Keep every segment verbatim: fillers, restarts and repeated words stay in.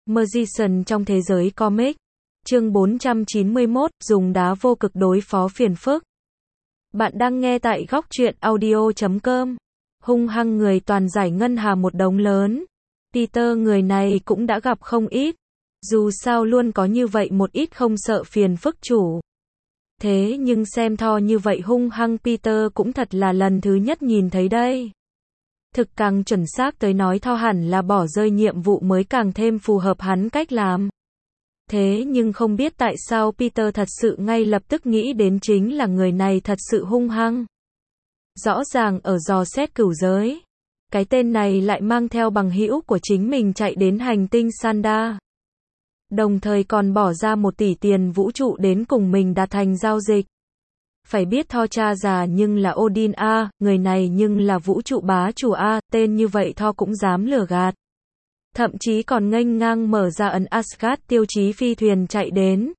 Magician trong thế giới comic. Chương bốn trăm chín mươi mốt, dùng đá vô cực đối phó phiền phức. Bạn đang nghe tại góc truyện audio chấm com. Hung hăng người toàn giải ngân hà một đống lớn. Peter người này cũng đã gặp không ít. Dù sao luôn có như vậy một ít không sợ phiền phức chủ. Thế nhưng xem Thor như vậy hung hăng Peter cũng thật là lần thứ nhất nhìn thấy đây. Thực càng chuẩn xác tới nói Thor hẳn là bỏ rơi nhiệm vụ mới càng thêm phù hợp hắn cách làm. Thế nhưng không biết tại sao Peter thật sự ngay lập tức nghĩ đến chính là người này thật sự hung hăng. Rõ ràng ở dò xét cửu giới. Cái tên này lại mang theo bằng hữu của chính mình chạy đến hành tinh Sanda. Đồng thời còn bỏ ra một tỷ tiền vũ trụ đến cùng mình đạt thành giao dịch. Phải biết Thor cha già nhưng là Odin A, người này nhưng là vũ trụ bá chủ A, tên như vậy Thor cũng dám lừa gạt. Thậm chí còn nghênh ngang mở ra ấn Asgard tiêu chí phi thuyền chạy đến.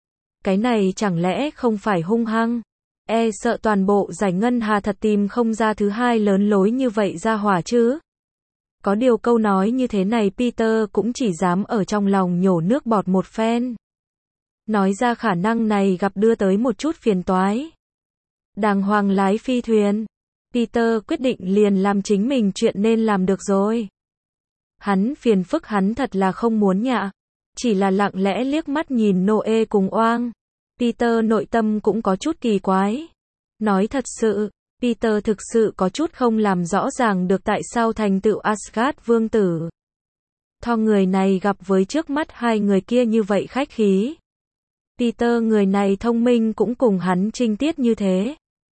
Cái này chẳng lẽ không phải hung hăng? E sợ toàn bộ giải ngân hà thật tìm không ra thứ hai lớn lối như vậy ra hỏa chứ? Có điều câu nói như thế này Peter cũng chỉ dám ở trong lòng nhổ nước bọt một phen. Nói ra khả năng này gặp đưa tới một chút phiền toái. Đàng hoàng lái phi thuyền. Peter quyết định liền làm chính mình chuyện nên làm được rồi. Hắn phiền phức hắn thật là không muốn nhạ. Chỉ là lặng lẽ liếc mắt nhìn Noe cùng Oang. Peter nội tâm cũng có chút kỳ quái. Nói thật sự, Peter thực sự có chút không làm rõ ràng được tại sao thành tựu Asgard vương tử. Thor người này gặp với trước mắt hai người kia như vậy khách khí. Peter người này thông minh cũng cùng hắn trinh tiết như thế.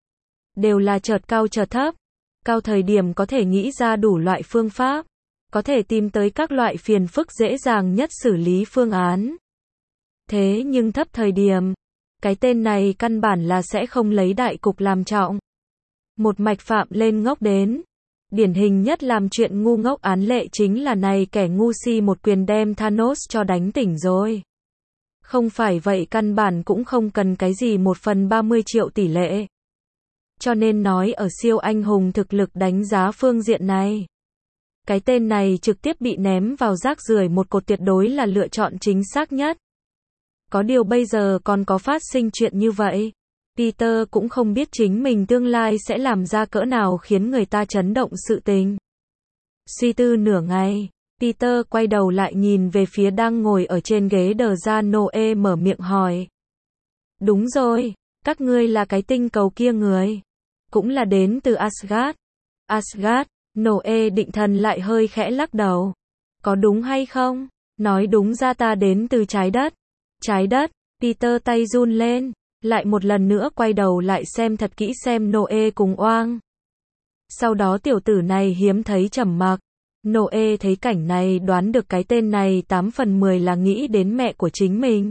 Đều là chợt cao chợt thấp. Cao thời điểm có thể nghĩ ra đủ loại phương pháp. Có thể tìm tới các loại phiền phức dễ dàng nhất xử lý phương án. Thế nhưng thấp thời điểm, cái tên này căn bản là sẽ không lấy đại cục làm trọng. Một mạch phạm lên ngốc đến. Điển hình nhất làm chuyện ngu ngốc án lệ chính là này kẻ ngu si một quyền đem Thanos cho đánh tỉnh rồi. Không phải vậy căn bản cũng không cần cái gì một phần ba mươi triệu tỷ lệ. Cho nên nói ở siêu anh hùng thực lực đánh giá phương diện này. Cái tên này trực tiếp bị ném vào rác rưởi một cột tuyệt đối là lựa chọn chính xác nhất. Có điều bây giờ còn có phát sinh chuyện như vậy. Peter cũng không biết chính mình tương lai sẽ làm ra cỡ nào khiến người ta chấn động sự tình. Suy tư nửa ngày, Peter quay đầu lại nhìn về phía đang ngồi ở trên ghế đờ ra Noe mở miệng hỏi. Đúng rồi, các ngươi là cái tinh cầu kia người. Cũng là đến từ Asgard. Asgard, Noe định thần lại hơi khẽ lắc đầu. Có đúng hay không? Nói đúng ra ta đến từ trái đất. Trái đất, Peter tay run lên. Lại một lần nữa quay đầu lại xem thật kỹ xem Noe cùng Oang. Sau đó tiểu tử này hiếm thấy trầm mặc. Noe thấy cảnh này đoán được cái tên này tám phần mười là nghĩ đến mẹ của chính mình.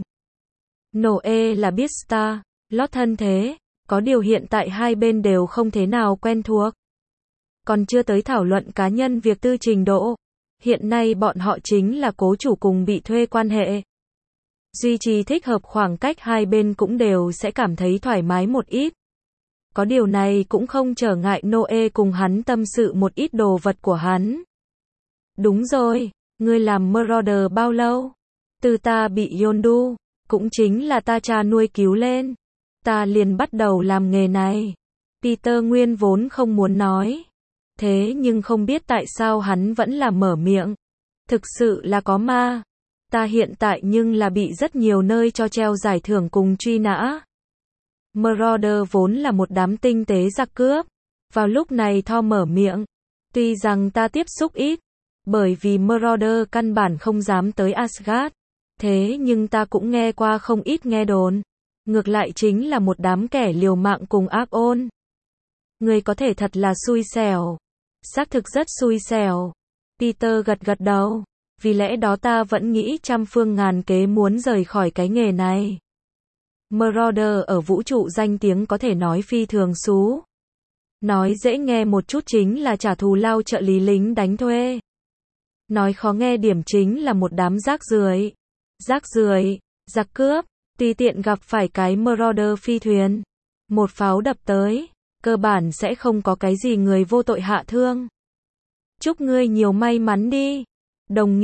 Noe là biết Star, Lord thân thế, có điều hiện tại hai bên đều không thế nào quen thuộc. Còn chưa tới thảo luận cá nhân việc tư trình độ. Hiện nay bọn họ chính là cố chủ cùng bị thuê quan hệ. Duy trì thích hợp khoảng cách hai bên cũng đều sẽ cảm thấy thoải mái một ít. Có điều này cũng không trở ngại Noe cùng hắn tâm sự một ít đồ vật của hắn. Đúng rồi, ngươi làm Marauder bao lâu? Từ ta bị Yondu, cũng chính là ta cha nuôi cứu lên. Ta liền bắt đầu làm nghề này. Peter nguyên vốn không muốn nói. Thế nhưng không biết tại sao hắn vẫn là mở miệng. Thực sự là có ma. Ta hiện tại nhưng là bị rất nhiều nơi cho treo giải thưởng cùng truy nã. Marauder vốn là một đám tinh tế giặc cướp. Vào lúc này Thor mở miệng. Tuy rằng ta tiếp xúc ít. Bởi vì Marauder căn bản không dám tới Asgard. Thế nhưng ta cũng nghe qua không ít nghe đồn. Ngược lại chính là một đám kẻ liều mạng cùng ác ôn. Người có thể thật là xui xẻo. Xác thực rất xui xẻo. Peter gật gật đầu. Vì lẽ đó ta vẫn nghĩ trăm phương ngàn kế muốn rời khỏi cái nghề này. Marauder ở vũ trụ danh tiếng có thể nói phi thường xú. Nói dễ nghe một chút chính là trả thù lao trợ lý lính đánh thuê. Nói khó nghe điểm chính là một đám rác rưởi. Rác rưởi, giặc cướp, tùy tiện gặp phải cái Marauder phi thuyền. Một pháo đập tới, cơ bản sẽ không có cái gì người vô tội hạ thương. Chúc ngươi nhiều may mắn đi. Đồng nghiệp,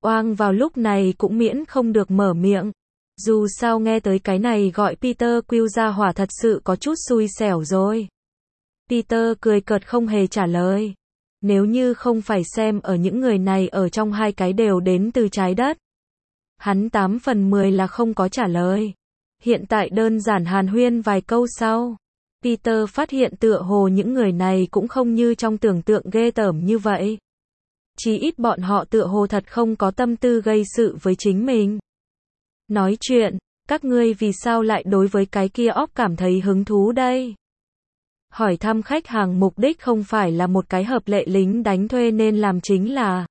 Oang vào lúc này cũng miễn không được mở miệng. Dù sao nghe tới cái này gọi Peter Quill ra hỏa thật sự có chút xui xẻo rồi. Peter cười cợt không hề trả lời. Nếu như không phải xem ở những người này ở trong hai cái đều đến từ trái đất. Hắn tám phần mười là không có trả lời. Hiện tại đơn giản hàn huyên vài câu sau. Peter phát hiện tựa hồ những người này cũng không như trong tưởng tượng ghê tởm như vậy. Chí ít bọn họ tựa hồ thật không có tâm tư gây sự với chính mình. Nói chuyện, các ngươi vì sao lại đối với cái kia óc cảm thấy hứng thú đây? Hỏi thăm khách hàng mục đích không phải là một cái hợp lệ lính đánh thuê nên làm chính là.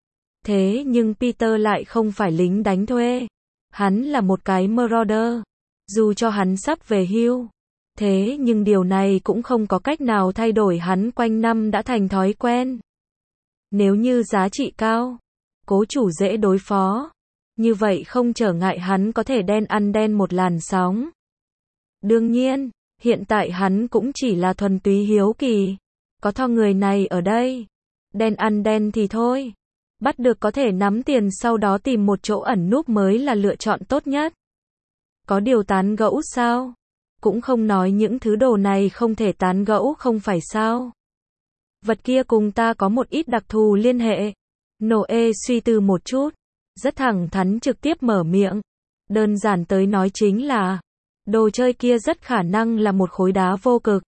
Thế nhưng Peter lại không phải lính đánh thuê. Hắn là một cái marauder. Dù cho hắn sắp về hưu. Thế nhưng điều này cũng không có cách nào thay đổi hắn quanh năm đã thành thói quen. Nếu như giá trị cao, cố chủ dễ đối phó. Như vậy không trở ngại hắn có thể đen ăn đen một làn sóng. Đương nhiên, hiện tại hắn cũng chỉ là thuần túy hiếu kỳ. Có tho người này ở đây. Đen ăn đen thì thôi. Bắt được có thể nắm tiền sau đó tìm một chỗ ẩn núp mới là lựa chọn tốt nhất. Có điều tán gẫu sao? Cũng không nói những thứ đồ này không thể tán gẫu không phải sao? Vật kia cùng ta có một ít đặc thù liên hệ. Noe suy tư một chút. Rất thẳng thắn trực tiếp mở miệng. Đơn giản tới nói chính là. Đồ chơi kia rất khả năng là một khối đá vô cực.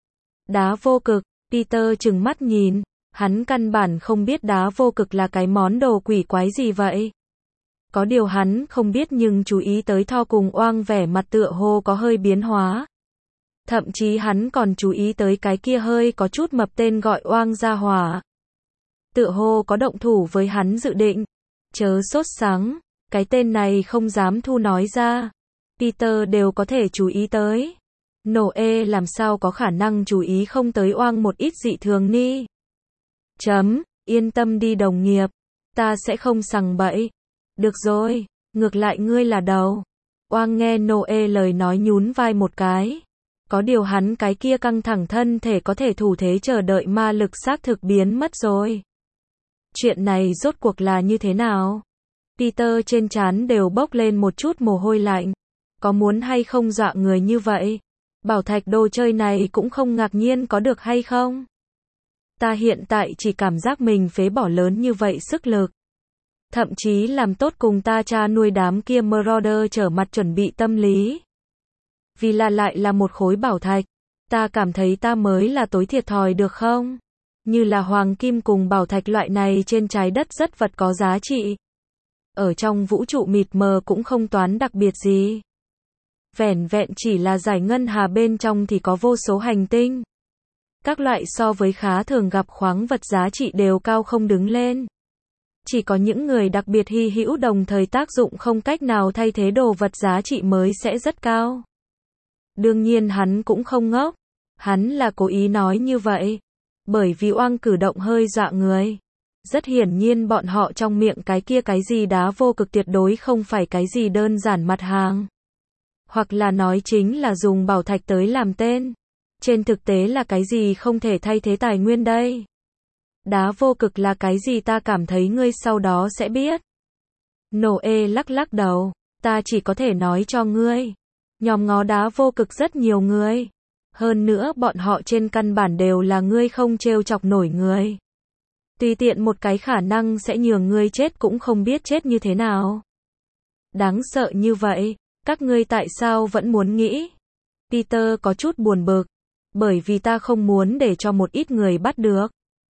Đá vô cực, Peter trừng mắt nhìn. Hắn căn bản không biết đá vô cực là cái món đồ quỷ quái gì vậy. Có điều hắn không biết nhưng chú ý tới Tho cùng Oang vẻ mặt tựa hồ có hơi biến hóa. Thậm chí hắn còn chú ý tới cái kia hơi có chút mập tên gọi Oang ra hỏa. Tựa hồ có động thủ với hắn dự định. Chớ sốt sắng, cái tên này không dám thu nói ra. Peter đều có thể chú ý tới. Noe làm sao có khả năng chú ý không tới Oang một ít dị thường ni. Chấm, yên tâm đi đồng nghiệp. Ta sẽ không sằng bậy. Được rồi, ngược lại ngươi là đầu. Oang nghe Noe lời nói nhún vai một cái. Có điều hắn cái kia căng thẳng thân thể có thể thủ thế chờ đợi ma lực xác thực biến mất rồi. Chuyện này rốt cuộc là như thế nào? Peter trên trán đều bốc lên một chút mồ hôi lạnh. Có muốn hay không dọa người như vậy? Bảo thạch đồ chơi này cũng không ngạc nhiên có được hay không? Ta hiện tại chỉ cảm giác mình phế bỏ lớn như vậy sức lực. Thậm chí làm tốt cùng ta cha nuôi đám kia marauder trở mặt chuẩn bị tâm lý. Vì là lại là một khối bảo thạch. Ta cảm thấy ta mới là tối thiệt thòi được không? Như là hoàng kim cùng bảo thạch loại này trên trái đất rất vật có giá trị. Ở trong vũ trụ mịt mờ cũng không toán đặc biệt gì. Vẻn vẹn chỉ là giải ngân hà bên trong thì có vô số hành tinh. Các loại so với khá thường gặp khoáng vật giá trị đều cao không đứng lên. Chỉ có những người đặc biệt hy hữu đồng thời tác dụng không cách nào thay thế đồ vật giá trị mới sẽ rất cao. Đương nhiên hắn cũng không ngốc. Hắn là cố ý nói như vậy. Bởi vì Oang cử động hơi dọa người. Rất hiển nhiên bọn họ trong miệng cái kia cái gì đá vô cực tuyệt đối không phải cái gì đơn giản mặt hàng. Hoặc là nói chính là dùng bảo thạch tới làm tên. Trên thực tế là cái gì không thể thay thế tài nguyên đây. Đá vô cực là cái gì ta cảm thấy ngươi sau đó sẽ biết. Noe lắc lắc đầu. Ta chỉ có thể nói cho ngươi. Nhòm ngó đá vô cực rất nhiều người. Hơn nữa bọn họ trên căn bản đều là ngươi không trêu chọc nổi người. Tùy tiện một cái khả năng sẽ nhường ngươi chết cũng không biết chết như thế nào. Đáng sợ như vậy, các ngươi tại sao vẫn muốn nghĩ? Peter có chút buồn bực. Bởi vì ta không muốn để cho một ít người bắt được.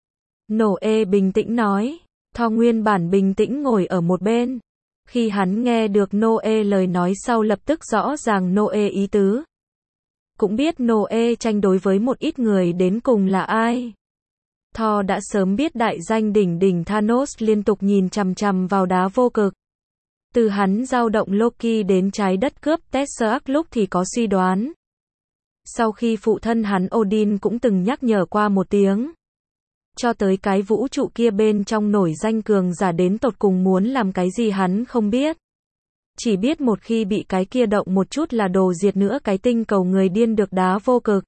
Noe bình tĩnh nói. Tho nguyên bản bình tĩnh ngồi ở một bên. Khi hắn nghe được Noe lời nói sau lập tức rõ ràng Noe ý tứ. Cũng biết Noe tranh đối với một ít người đến cùng là ai. Tho đã sớm biết đại danh đỉnh đỉnh Thanos liên tục nhìn chằm chằm vào đá vô cực. Từ hắn dao động Loki đến trái đất cướp Tesseract lúc thì có suy đoán. Sau khi phụ thân hắn Odin cũng từng nhắc nhở qua một tiếng. Cho tới cái vũ trụ kia bên trong nổi danh cường giả đến tột cùng muốn làm cái gì hắn không biết. Chỉ biết một khi bị cái kia động một chút là đồ diệt nữa cái tinh cầu người điên được đá vô cực.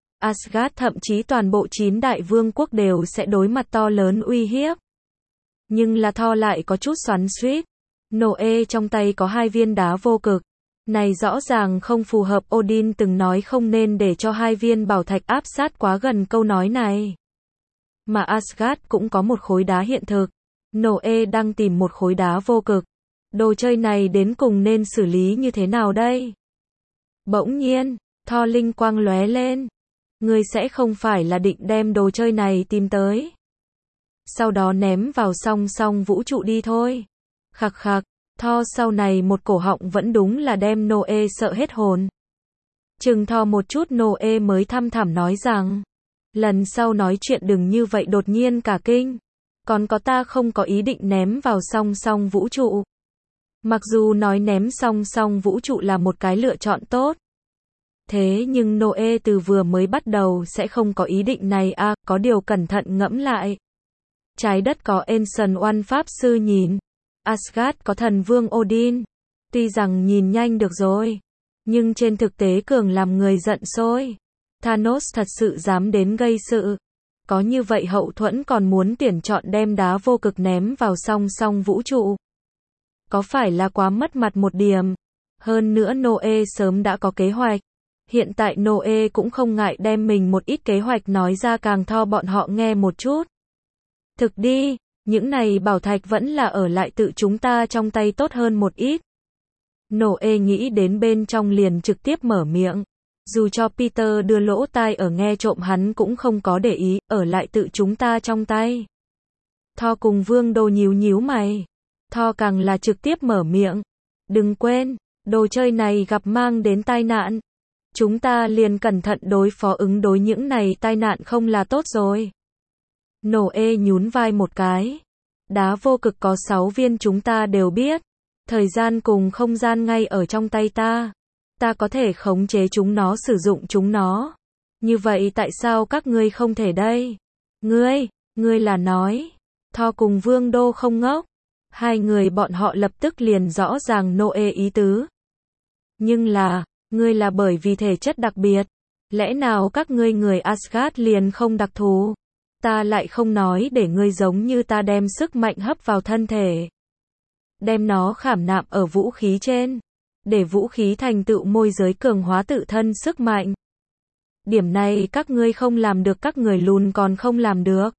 Asgard thậm chí toàn bộ chín đại vương quốc đều sẽ đối mặt to lớn uy hiếp. Nhưng là Thor lại có chút xoắn xuýt. Noe trong tay có hai viên đá vô cực. Này rõ ràng không phù hợp, Odin từng nói không nên để cho hai viên bảo thạch áp sát quá gần câu nói này. Mà Asgard cũng có một khối đá hiện thực. Noe đang tìm một khối đá vô cực. Đồ chơi này đến cùng nên xử lý như thế nào đây? Bỗng nhiên, Thor linh quang lóe lên. Ngươi sẽ không phải là định đem đồ chơi này tìm tới. Sau đó ném vào song song vũ trụ đi thôi. Khặc khặc, Thor sau này một cổ họng vẫn đúng là đem Noe sợ hết hồn. Chừng Thor một chút Noe mới thăm thẳm nói rằng, lần sau nói chuyện đừng như vậy đột nhiên cả kinh. Còn có ta không có ý định ném vào song song vũ trụ. Mặc dù nói ném song song vũ trụ là một cái lựa chọn tốt. Thế nhưng Noe từ vừa mới bắt đầu sẽ không có ý định này à, có điều cẩn thận ngẫm lại. Trái đất có Ancient One Pháp Sư nhìn. Asgard có thần vương Odin. Tuy rằng nhìn nhanh được rồi. Nhưng trên thực tế cường làm người giận sôi. Thanos thật sự dám đến gây sự. Có như vậy hậu thuẫn còn muốn tuyển chọn đem đá vô cực ném vào song song vũ trụ. Có phải là quá mất mặt một điểm. Hơn nữa Noe sớm đã có kế hoạch. Hiện tại Noe cũng không ngại đem mình một ít kế hoạch nói ra càng Thor bọn họ nghe một chút. Thực đi, những này bảo thạch vẫn là ở lại tự chúng ta trong tay tốt hơn một ít. Noe nghĩ đến bên trong liền trực tiếp mở miệng. Dù cho Peter đưa lỗ tai ở nghe trộm hắn cũng không có để ý, ở lại tự chúng ta trong tay. Thor cùng Vương Đô nhíu nhíu mày. Thor càng là trực tiếp mở miệng. Đừng quên, đồ chơi này gặp mang đến tai nạn. Chúng ta liền cẩn thận đối phó ứng đối những này tai nạn không là tốt rồi. Noe nhún vai một cái. Đá vô cực có sáu viên chúng ta đều biết. Thời gian cùng không gian ngay ở trong tay ta. Ta có thể khống chế chúng nó, sử dụng chúng nó. Như vậy tại sao các ngươi không thể đây? Ngươi, ngươi là nói. Thor cùng Vương Đô không ngốc. Hai người bọn họ lập tức liền rõ ràng Noe ý tứ. Nhưng là, ngươi là bởi vì thể chất đặc biệt. Lẽ nào các ngươi người Asgard liền không đặc thù? Ta lại không nói để ngươi giống như ta đem sức mạnh hấp vào thân thể. Đem nó khảm nạm ở vũ khí trên. Để vũ khí thành tựu môi giới cường hóa tự thân sức mạnh. Điểm này các ngươi không làm được, các người lùn còn không làm được.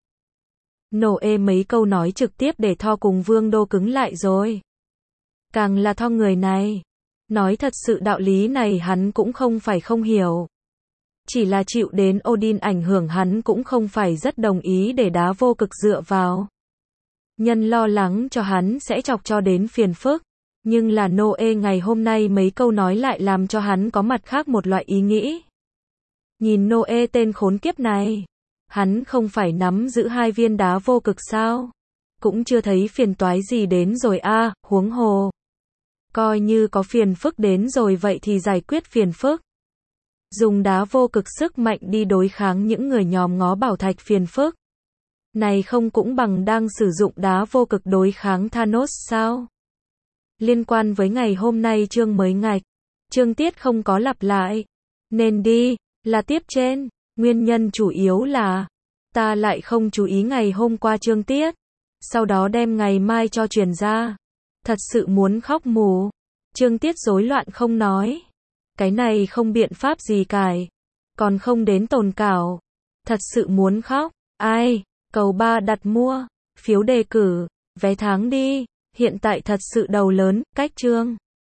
Noe mấy câu nói trực tiếp để Thor cùng Vương Đô cứng lại rồi. Càng là Thor người này. Nói thật sự đạo lý này hắn cũng không phải không hiểu. Chỉ là chịu đến Odin ảnh hưởng hắn cũng không phải rất đồng ý để đá vô cực dựa vào. Nhân lo lắng cho hắn sẽ chọc cho đến phiền phức. Nhưng là Noe ngày hôm nay mấy câu nói lại làm cho hắn có mặt khác một loại ý nghĩ. Nhìn Noe tên khốn kiếp này. Hắn không phải nắm giữ hai viên đá vô cực sao? Cũng chưa thấy phiền toái gì đến rồi a, à, huống hồ. Coi như có phiền phức đến rồi vậy thì giải quyết phiền phức. Dùng đá vô cực sức mạnh đi đối kháng những người nhòm ngó bảo thạch phiền phức. Này không cũng bằng đang sử dụng đá vô cực đối kháng Thanos sao? Liên quan với ngày hôm nay chương mới ngạch. Chương tiết không có lặp lại. Nên đi, là tiếp trên. Nguyên nhân chủ yếu là, ta lại không chú ý ngày hôm qua chương tiết. Sau đó đem ngày mai cho truyền ra. Thật sự muốn khóc mù. Chương tiết rối loạn không nói. Cái này không biện pháp gì cải. Còn không đến tồn cảo. Thật sự muốn khóc. Ai, cầu ba đặt mua. Phiếu đề cử. Vé tháng đi. Hiện tại thật sự đầu lớn, cách chương.